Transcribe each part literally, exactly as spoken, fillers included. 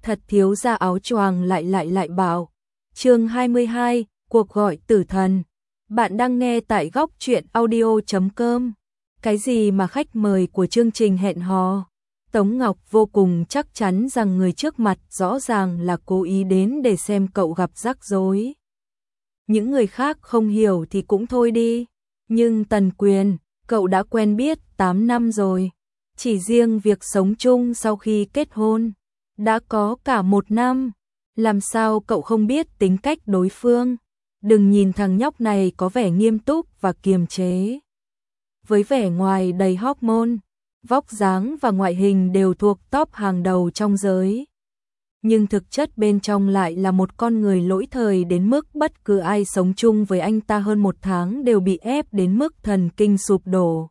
thật thiếu ra áo choàng lại lại lại bảo. Chương hai mươi hai, cuộc gọi tử thần. Bạn đang nghe tại góc truyện audio chấm com. Cái gì mà khách mời của chương trình hẹn hò? Tống Ngọc vô cùng chắc chắn rằng người trước mặt rõ ràng là cố ý đến để xem cậu gặp rắc rối. Những người khác không hiểu thì cũng thôi đi, nhưng Tần Quyền, cậu đã quen biết tám năm rồi. Chỉ riêng việc sống chung sau khi kết hôn, đã có cả một năm. Làm sao cậu không biết tính cách đối phương? Đừng nhìn thằng nhóc này có vẻ nghiêm túc và kiềm chế. Với vẻ ngoài đầy hormone, vóc dáng và ngoại hình đều thuộc top hàng đầu trong giới. Nhưng thực chất bên trong lại là một con người lỗi thời đến mức bất cứ ai sống chung với anh ta hơn một tháng đều bị ép đến mức thần kinh sụp đổ.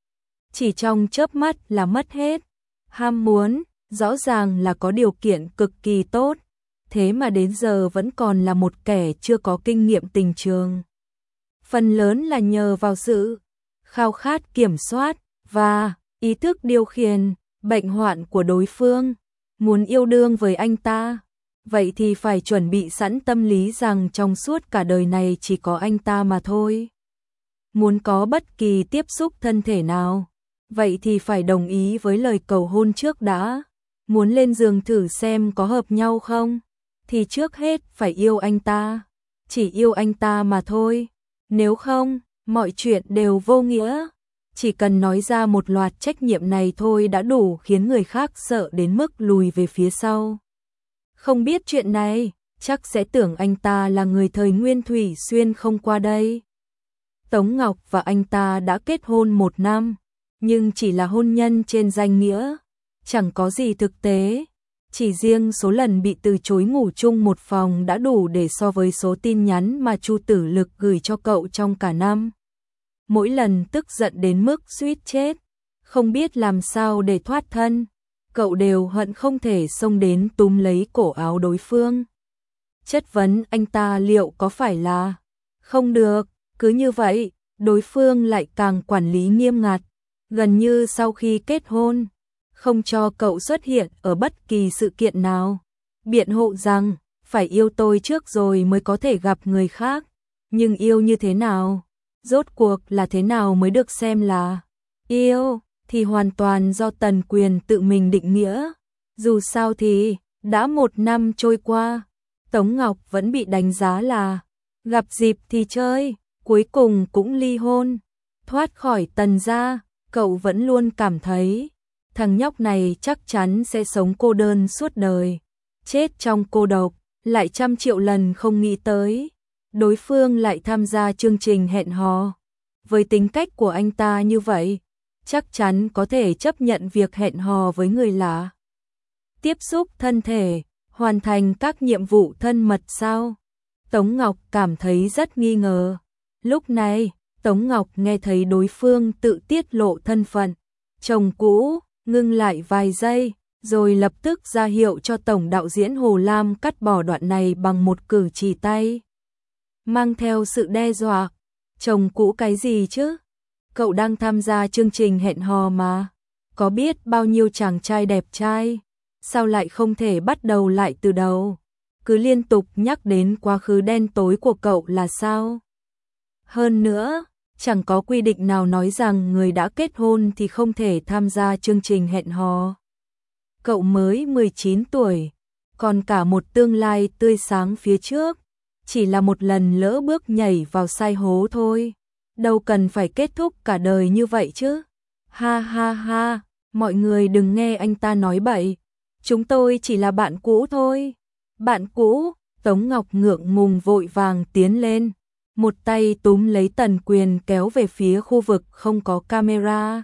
Chỉ trong chớp mắt là mất hết. Ham muốn, rõ ràng là có điều kiện cực kỳ tốt, thế mà đến giờ vẫn còn là một kẻ chưa có kinh nghiệm tình trường. Phần lớn là nhờ vào sự khao khát kiểm soát và ý thức điều khiển bệnh hoạn của đối phương. Muốn yêu đương với anh ta, vậy thì phải chuẩn bị sẵn tâm lý rằng trong suốt cả đời này chỉ có anh ta mà thôi. Muốn có bất kỳ tiếp xúc thân thể nào, vậy thì phải đồng ý với lời cầu hôn trước đã. Muốn lên giường thử xem có hợp nhau không, thì trước hết phải yêu anh ta, chỉ yêu anh ta mà thôi. Nếu không, mọi chuyện đều vô nghĩa. Chỉ cần nói ra một loạt trách nhiệm này thôi đã đủ khiến người khác sợ đến mức lùi về phía sau. Không biết chuyện này, chắc sẽ tưởng anh ta là người thời Nguyên Thủy Xuyên không qua đây. Tống Ngọc và anh ta đã kết hôn một năm, nhưng chỉ là hôn nhân trên danh nghĩa, chẳng có gì thực tế. Chỉ riêng số lần bị từ chối ngủ chung một phòng đã đủ để so với số tin nhắn mà Chu Tử Lực gửi cho cậu trong cả năm. Mỗi lần tức giận đến mức suýt chết, không biết làm sao để thoát thân, cậu đều hận không thể xông đến túm lấy cổ áo đối phương. Chất vấn anh ta liệu có phải là không được, cứ như vậy, đối phương lại càng quản lý nghiêm ngặt, gần như sau khi kết hôn, không cho cậu xuất hiện ở bất kỳ sự kiện nào. Biện hộ rằng, phải yêu tôi trước rồi mới có thể gặp người khác, nhưng yêu như thế nào? Rốt cuộc là thế nào mới được xem là yêu, thì hoàn toàn do Tần Quyền tự mình định nghĩa. Dù sao thì, đã một năm trôi qua, Tống Ngọc vẫn bị đánh giá là gặp dịp thì chơi, cuối cùng cũng ly hôn. Thoát khỏi Tần gia, cậu vẫn luôn cảm thấy thằng nhóc này chắc chắn sẽ sống cô đơn suốt đời, chết trong cô độc. Lại trăm triệu lần không nghĩ tới đối phương lại tham gia chương trình hẹn hò. Với tính cách của anh ta như vậy, chắc chắn có thể chấp nhận việc hẹn hò với người lạ. Tiếp xúc thân thể, hoàn thành các nhiệm vụ thân mật sao? Tống Ngọc cảm thấy rất nghi ngờ. Lúc này, Tống Ngọc nghe thấy đối phương tự tiết lộ thân phận chồng cũ, ngưng lại vài giây, rồi lập tức ra hiệu cho tổng đạo diễn Hồ Lam cắt bỏ đoạn này bằng một cử chỉ tay, mang theo sự đe dọa. Chồng cũ cái gì chứ? Cậu đang tham gia chương trình hẹn hò mà, có biết bao nhiêu chàng trai đẹp trai, sao lại không thể bắt đầu lại từ đầu? Cứ liên tục nhắc đến quá khứ đen tối của cậu là sao? Hơn nữa, chẳng có quy định nào nói rằng người đã kết hôn thì không thể tham gia chương trình hẹn hò. Cậu mới mười chín tuổi, còn cả một tương lai tươi sáng phía trước. Chỉ là một lần lỡ bước nhảy vào sai hố thôi, đâu cần phải kết thúc cả đời như vậy chứ. Ha ha ha, mọi người đừng nghe anh ta nói bậy, chúng tôi chỉ là bạn cũ thôi. Bạn cũ? Tống Ngọc ngượng ngùng vội vàng tiến lên, một tay túm lấy Tần Quyền kéo về phía khu vực không có camera.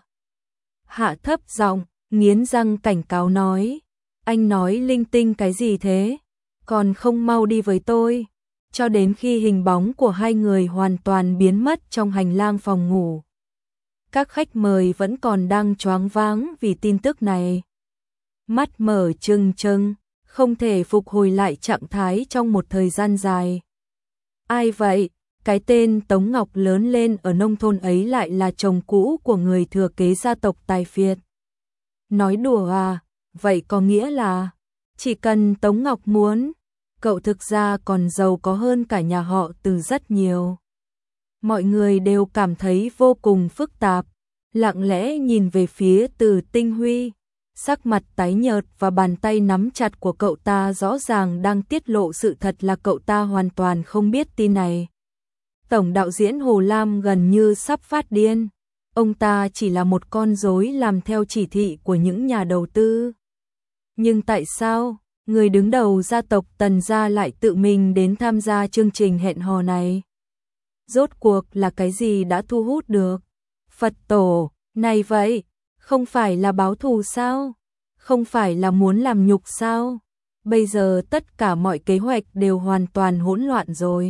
Hạ thấp giọng, nghiến răng cảnh cáo nói, anh nói linh tinh cái gì thế, còn không mau đi với tôi. Cho đến khi hình bóng của hai người hoàn toàn biến mất trong hành lang phòng ngủ. Các khách mời vẫn còn đang choáng váng vì tin tức này. Mắt mở trừng trừng, không thể phục hồi lại trạng thái trong một thời gian dài. Ai vậy? Cái tên Tống Ngọc lớn lên ở nông thôn ấy lại là chồng cũ của người thừa kế gia tộc tài phiệt. Nói đùa à? Vậy có nghĩa là Chỉ cần Tống Ngọc muốn, cậu thực ra còn giàu có hơn cả nhà họ Từ rất nhiều. Mọi người đều cảm thấy vô cùng phức tạp, lặng lẽ nhìn về phía Từ Tinh Huy. Sắc mặt tái nhợt và bàn tay nắm chặt của cậu ta rõ ràng đang tiết lộ sự thật là cậu ta hoàn toàn không biết tin này. Tổng đạo diễn Hồ Lam gần như sắp phát điên. Ông ta chỉ là một con rối làm theo chỉ thị của những nhà đầu tư. Nhưng tại sao người đứng đầu gia tộc Tần gia lại tự mình đến tham gia chương trình hẹn hò này? Rốt cuộc là cái gì đã thu hút được Phật tổ này vậy? Không phải là báo thù sao? Không phải là muốn làm nhục sao? Bây giờ tất cả mọi kế hoạch đều hoàn toàn hỗn loạn rồi.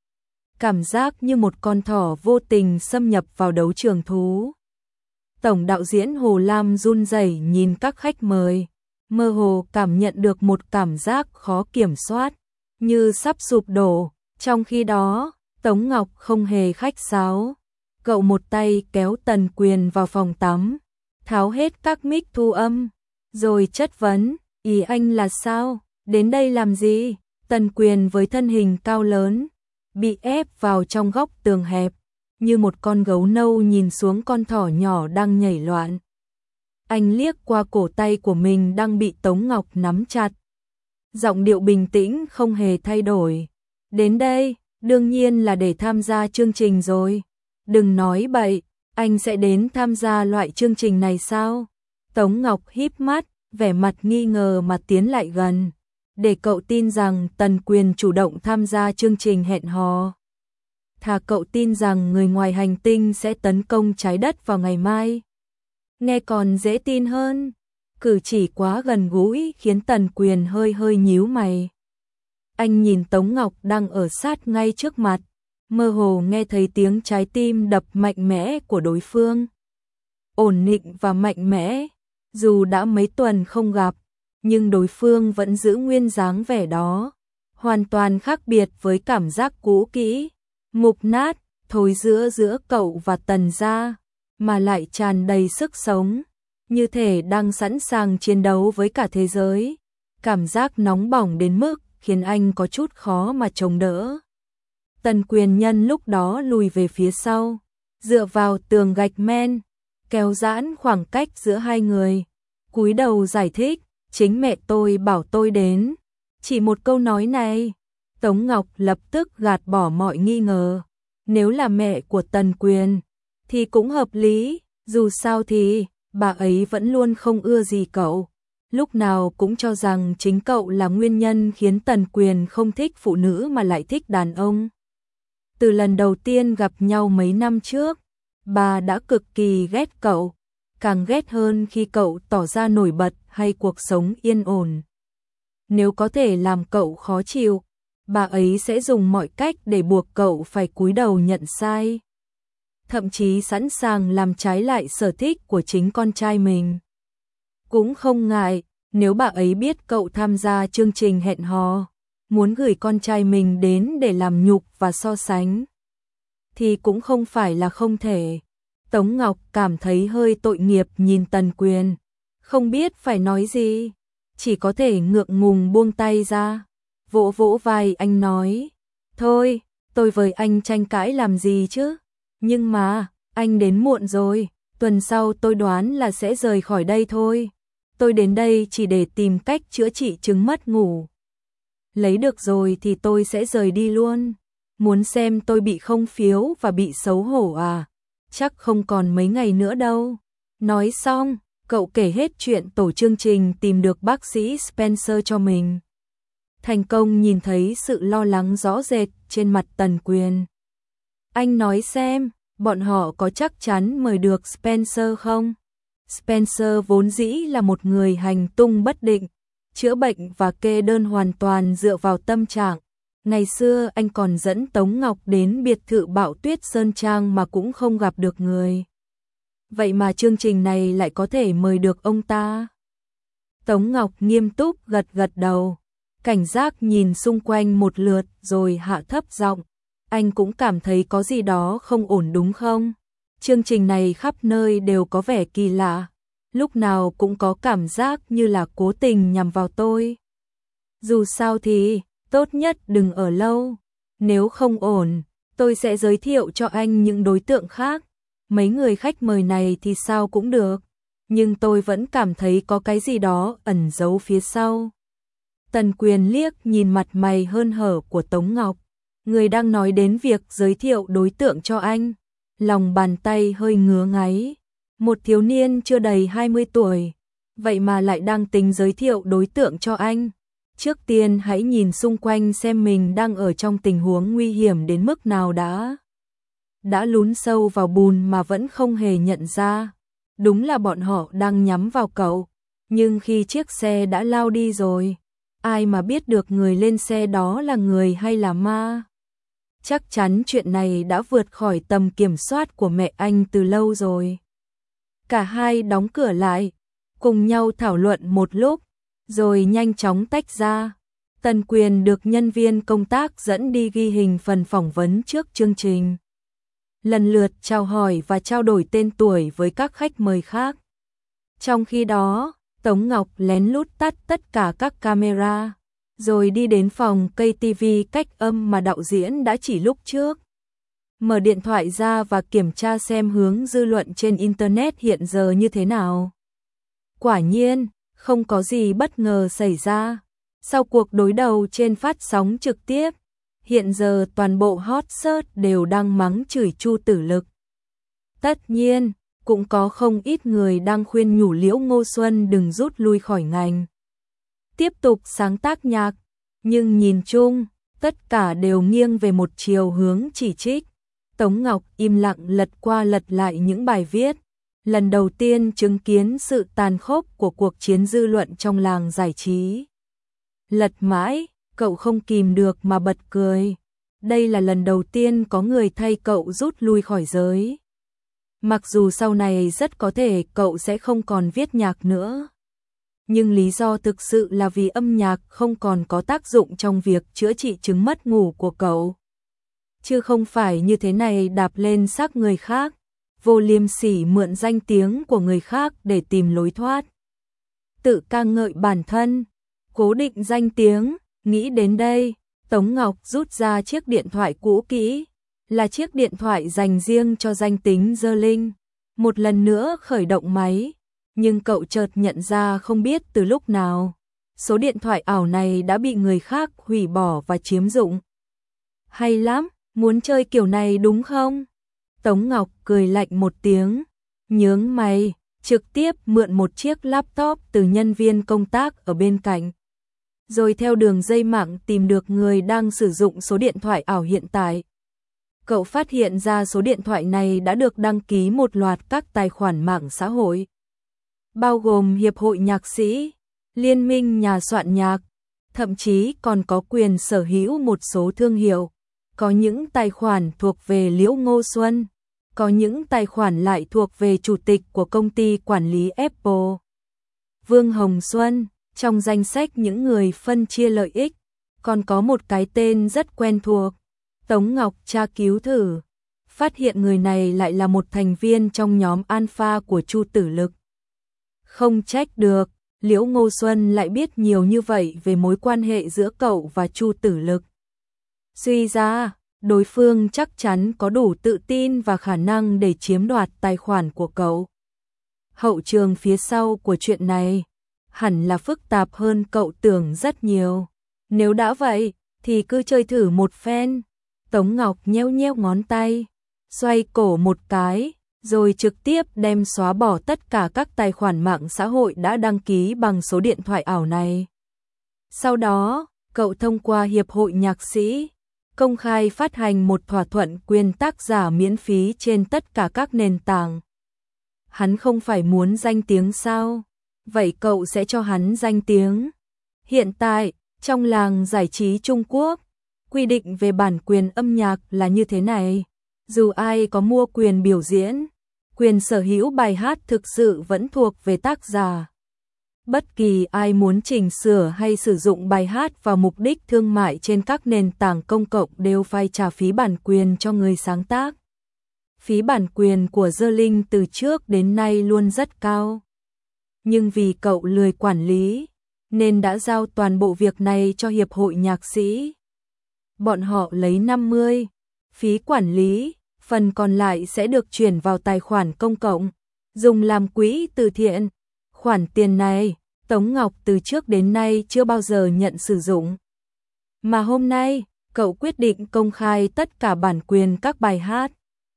Cảm giác như một con thỏ vô tình xâm nhập vào đấu trường thú. Tổng đạo diễn Hồ Lam run rẩy nhìn các khách mời, mơ hồ cảm nhận được một cảm giác khó kiểm soát, như sắp sụp đổ. Trong khi đó, Tống Ngọc không hề khách sáo. Cậu một tay kéo Tần Quyền vào phòng tắm, tháo hết các mic thu âm, rồi chất vấn, ý anh là sao? Đến đây làm gì? Tần Quyền với thân hình cao lớn, bị ép vào trong góc tường hẹp, như một con gấu nâu nhìn xuống con thỏ nhỏ đang nhảy loạn. Anh liếc qua cổ tay của mình đang bị Tống Ngọc nắm chặt. Giọng điệu bình tĩnh không hề thay đổi. Đến đây, đương nhiên là để tham gia chương trình rồi. Đừng nói bậy, anh sẽ đến tham gia loại chương trình này sao? Tống Ngọc híp mắt, vẻ mặt nghi ngờ mà tiến lại gần. Để cậu tin rằng Tần Quyền chủ động tham gia chương trình hẹn hò. Thà cậu tin rằng người ngoài hành tinh sẽ tấn công trái đất vào ngày mai. Nghe còn dễ tin hơn. Cử chỉ quá gần gũi khiến Tần Quyền hơi hơi nhíu mày. Anh nhìn Tống Ngọc đang ở sát ngay trước mặt, mơ hồ nghe thấy tiếng trái tim đập mạnh mẽ của đối phương. Ổn định và mạnh mẽ, dù đã mấy tuần không gặp, nhưng đối phương vẫn giữ nguyên dáng vẻ đó, hoàn toàn khác biệt với cảm giác cũ kỹ, mục nát, thối giữa giữa cậu và Tần gia, mà lại tràn đầy sức sống, như thể đang sẵn sàng chiến đấu với cả thế giới. Cảm giác nóng bỏng đến mức khiến anh có chút khó mà chống đỡ. Tần Quyền nhân lúc đó lùi về phía sau, dựa vào tường gạch men, kéo giãn khoảng cách giữa hai người, cúi đầu giải thích, chính mẹ tôi bảo tôi đến. Chỉ một câu nói này, Tống Ngọc lập tức gạt bỏ mọi nghi ngờ. Nếu là mẹ của Tần Quyền, thì cũng hợp lý, dù sao thì bà ấy vẫn luôn không ưa gì cậu. Lúc nào cũng cho rằng chính cậu là nguyên nhân khiến Tần Quyền không thích phụ nữ mà lại thích đàn ông. Từ lần đầu tiên gặp nhau mấy năm trước, bà đã cực kỳ ghét cậu, càng ghét hơn khi cậu tỏ ra nổi bật hay cuộc sống yên ổn. Nếu có thể làm cậu khó chịu, bà ấy sẽ dùng mọi cách để buộc cậu phải cúi đầu nhận sai. Thậm chí sẵn sàng làm trái lại sở thích của chính con trai mình. Cũng không ngại, nếu bà ấy biết cậu tham gia chương trình hẹn hò, muốn gửi con trai mình đến để làm nhục và so sánh, thì cũng không phải là không thể. Tống Ngọc cảm thấy hơi tội nghiệp nhìn Tần Quyền, không biết phải nói gì, chỉ có thể ngượng ngùng buông tay ra, vỗ vỗ vai anh nói, thôi, tôi với anh tranh cãi làm gì chứ, nhưng mà, anh đến muộn rồi, tuần sau tôi đoán là sẽ rời khỏi đây thôi. Tôi đến đây chỉ để tìm cách chữa trị chứng mất ngủ. Lấy được rồi thì tôi sẽ rời đi luôn. Muốn xem tôi bị không phiếu và bị xấu hổ à? Chắc không còn mấy ngày nữa đâu. Nói xong, cậu kể hết chuyện tổ chương trình tìm được bác sĩ Spencer cho mình. Thành công nhìn thấy sự lo lắng rõ rệt trên mặt Tần Quyền. Anh nói xem, bọn họ có chắc chắn mời được Spencer không? Spencer vốn dĩ là một người hành tung bất định, chữa bệnh và kê đơn hoàn toàn dựa vào tâm trạng. Ngày xưa anh còn dẫn Tống Ngọc đến biệt thự Bạo Tuyết Sơn Trang mà cũng không gặp được người. Vậy mà chương trình này lại có thể mời được ông ta. Tống Ngọc nghiêm túc gật gật đầu, cảnh giác nhìn xung quanh một lượt rồi hạ thấp giọng. Anh cũng cảm thấy có gì đó không ổn đúng không? Chương trình này khắp nơi đều có vẻ kỳ lạ, lúc nào cũng có cảm giác như là cố tình nhằm vào tôi. Dù sao thì, tốt nhất đừng ở lâu. Nếu không ổn, tôi sẽ giới thiệu cho anh những đối tượng khác. Mấy người khách mời này thì sao cũng được. Nhưng tôi vẫn cảm thấy có cái gì đó ẩn giấu phía sau. Tần Quyền liếc nhìn mặt mày hớn hở của Tống Ngọc. Người đang nói đến việc giới thiệu đối tượng cho anh. Lòng bàn tay hơi ngứa ngáy. Một thiếu niên chưa đầy hai mươi tuổi. Vậy mà lại đang tính giới thiệu đối tượng cho anh. Trước tiên hãy nhìn xung quanh xem mình đang ở trong tình huống nguy hiểm đến mức nào đã. Đã lún sâu vào bùn mà vẫn không hề nhận ra. Đúng là bọn họ đang nhắm vào cậu. Nhưng khi chiếc xe đã lao đi rồi, ai mà biết được người lên xe đó là người hay là ma. Chắc chắn chuyện này đã vượt khỏi tầm kiểm soát của mẹ anh từ lâu rồi. Cả hai đóng cửa lại, cùng nhau thảo luận một lúc, rồi nhanh chóng tách ra. Tần Quyền được nhân viên công tác dẫn đi ghi hình phần phỏng vấn trước chương trình. Lần lượt chào hỏi và trao đổi tên tuổi với các khách mời khác. Trong khi đó, Tống Ngọc lén lút tắt tất cả các camera, rồi đi đến phòng cây tivi cách âm mà đạo diễn đã chỉ lúc trước. Mở điện thoại ra và kiểm tra xem hướng dư luận trên Internet hiện giờ như thế nào. Quả nhiên, không có gì bất ngờ xảy ra. Sau cuộc đối đầu trên phát sóng trực tiếp, hiện giờ toàn bộ hot search đều đang mắng chửi Chu Tử Lực. Tất nhiên, cũng có không ít người đang khuyên nhủ Liễu Ngô Xuân đừng rút lui khỏi ngành. Tiếp tục sáng tác nhạc, nhưng nhìn chung, tất cả đều nghiêng về một chiều hướng chỉ trích. Tống Ngọc im lặng lật qua lật lại những bài viết, lần đầu tiên chứng kiến sự tàn khốc của cuộc chiến dư luận trong làng giải trí. Lật mãi, cậu không kìm được mà bật cười. Đây là lần đầu tiên có người thay cậu rút lui khỏi giới. Mặc dù sau này rất có thể cậu sẽ không còn viết nhạc nữa. Nhưng lý do thực sự là vì âm nhạc không còn có tác dụng trong việc chữa trị chứng mất ngủ của cậu. Chứ không phải như thế này đạp lên xác người khác, vô liêm sỉ mượn danh tiếng của người khác để tìm lối thoát. Tự ca ngợi bản thân, cố định danh tiếng, nghĩ đến đây, Tống Ngọc rút ra chiếc điện thoại cũ kỹ, là chiếc điện thoại dành riêng cho danh tính Dơ Linh. Một lần nữa khởi động máy, nhưng cậu chợt nhận ra không biết từ lúc nào, số điện thoại ảo này đã bị người khác hủy bỏ và chiếm dụng. Hay lắm, muốn chơi kiểu này đúng không? Tống Ngọc cười lạnh một tiếng, nhướng mày, trực tiếp mượn một chiếc laptop từ nhân viên công tác ở bên cạnh. Rồi theo đường dây mạng tìm được người đang sử dụng số điện thoại ảo hiện tại. Cậu phát hiện ra số điện thoại này đã được đăng ký một loạt các tài khoản mạng xã hội, bao gồm Hiệp hội Nhạc sĩ, Liên minh Nhà soạn nhạc, thậm chí còn có quyền sở hữu một số thương hiệu. Có những tài khoản thuộc về Liễu Ngô Xuân, có những tài khoản lại thuộc về chủ tịch của công ty quản lý Apple, Vương Hồng Xuân. Trong danh sách những người phân chia lợi ích, còn có một cái tên rất quen thuộc. Tống Ngọc tra cứu thử, phát hiện người này lại là một thành viên trong nhóm Alpha của Chu Tử Lực. Không trách được, Liễu Ngô Xuân lại biết nhiều như vậy về mối quan hệ giữa cậu và Chu Tử Lực. Suy ra, đối phương chắc chắn có đủ tự tin và khả năng để chiếm đoạt tài khoản của cậu. Hậu trường phía sau của chuyện này hẳn là phức tạp hơn cậu tưởng rất nhiều. Nếu đã vậy, thì cứ chơi thử một phen. Tống Ngọc nheo nheo ngón tay, xoay cổ một cái, rồi trực tiếp đem xóa bỏ tất cả các tài khoản mạng xã hội đã đăng ký bằng số điện thoại ảo này. Sau đó, cậu thông qua Hiệp hội Nhạc sĩ, công khai phát hành một thỏa thuận quyền tác giả miễn phí trên tất cả các nền tảng. Hắn không phải muốn danh tiếng sao? Vậy cậu sẽ cho hắn danh tiếng. Hiện tại, trong làng giải trí Trung Quốc, quy định về bản quyền âm nhạc là như thế này. Dù ai có mua quyền biểu diễn, quyền sở hữu bài hát thực sự vẫn thuộc về tác giả. Bất kỳ ai muốn chỉnh sửa hay sử dụng bài hát vào mục đích thương mại trên các nền tảng công cộng đều phải trả phí bản quyền cho người sáng tác. Phí bản quyền của Dơ Linh từ trước đến nay luôn rất cao. Nhưng vì cậu lười quản lý, nên đã giao toàn bộ việc này cho hiệp hội nhạc sĩ. Bọn họ lấy năm mươi phí quản lý, phần còn lại sẽ được chuyển vào tài khoản công cộng, dùng làm quỹ từ thiện. Khoản tiền này, Tống Ngọc từ trước đến nay chưa bao giờ nhận sử dụng. Mà hôm nay, cậu quyết định công khai tất cả bản quyền các bài hát.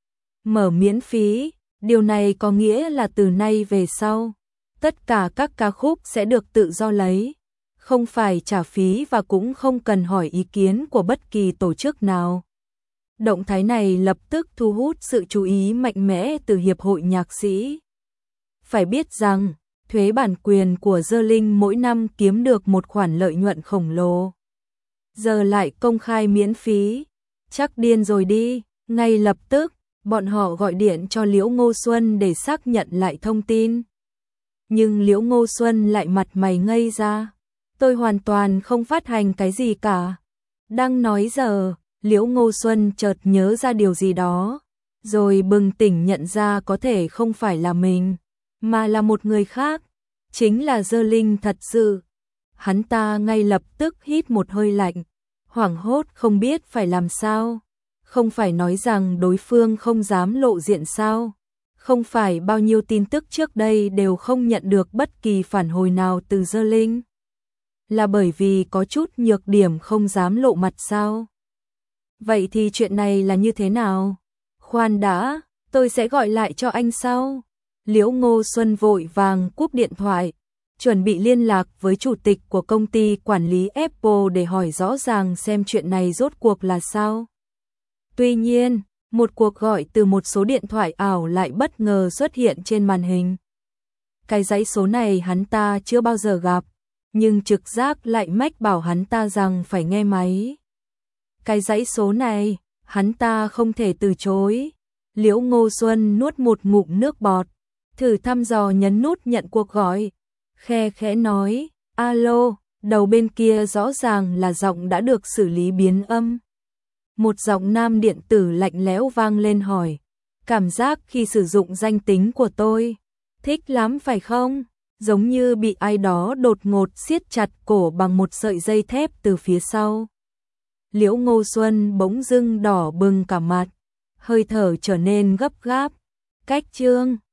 Mở miễn phí, điều này có nghĩa là từ nay về sau, tất cả các ca khúc sẽ được tự do lấy, không phải trả phí và cũng không cần hỏi ý kiến của bất kỳ tổ chức nào. Động thái này lập tức thu hút sự chú ý mạnh mẽ từ Hiệp hội Nhạc sĩ. Phải biết rằng, thuế bản quyền của Dơ Linh mỗi năm kiếm được một khoản lợi nhuận khổng lồ. Giờ lại công khai miễn phí, chắc điên rồi đi. Ngay lập tức, bọn họ gọi điện cho Liễu Ngô Xuân để xác nhận lại thông tin. Nhưng Liễu Ngô Xuân lại mặt mày ngây ra. Tôi hoàn toàn không phát hành cái gì cả. Đang nói giờ, Liễu Ngô Xuân chợt nhớ ra điều gì đó, rồi bừng tỉnh nhận ra có thể không phải là mình, mà là một người khác, chính là Dơ Linh thật sự. Hắn ta ngay lập tức hít một hơi lạnh, hoảng hốt không biết phải làm sao. Không phải nói rằng đối phương không dám lộ diện sao? Không phải bao nhiêu tin tức trước đây đều không nhận được bất kỳ phản hồi nào từ Dơ Linh? Là bởi vì có chút nhược điểm không dám lộ mặt sao? Vậy thì chuyện này là như thế nào? Khoan đã, tôi sẽ gọi lại cho anh sau. Liễu Ngô Xuân vội vàng cúp điện thoại, chuẩn bị liên lạc với chủ tịch của công ty quản lý Apple để hỏi rõ ràng xem chuyện này rốt cuộc là sao. Tuy nhiên, một cuộc gọi từ một số điện thoại ảo lại bất ngờ xuất hiện trên màn hình. Cái dãy số này hắn ta chưa bao giờ gặp, nhưng trực giác lại mách bảo hắn ta rằng phải nghe máy. Cái dãy số này, hắn ta không thể từ chối. Liễu Ngô Xuân nuốt một ngụm nước bọt, thử thăm dò nhấn nút nhận cuộc gọi. Khe khẽ nói, alo, đầu bên kia rõ ràng là giọng đã được xử lý biến âm. Một giọng nam điện tử lạnh lẽo vang lên hỏi, cảm giác khi sử dụng danh tính của tôi, thích lắm phải không? Giống như bị ai đó đột ngột siết chặt cổ bằng một sợi dây thép từ phía sau. Liễu Ngô Xuân bỗng dưng đỏ bừng cả mặt, hơi thở trở nên gấp gáp. Cách chương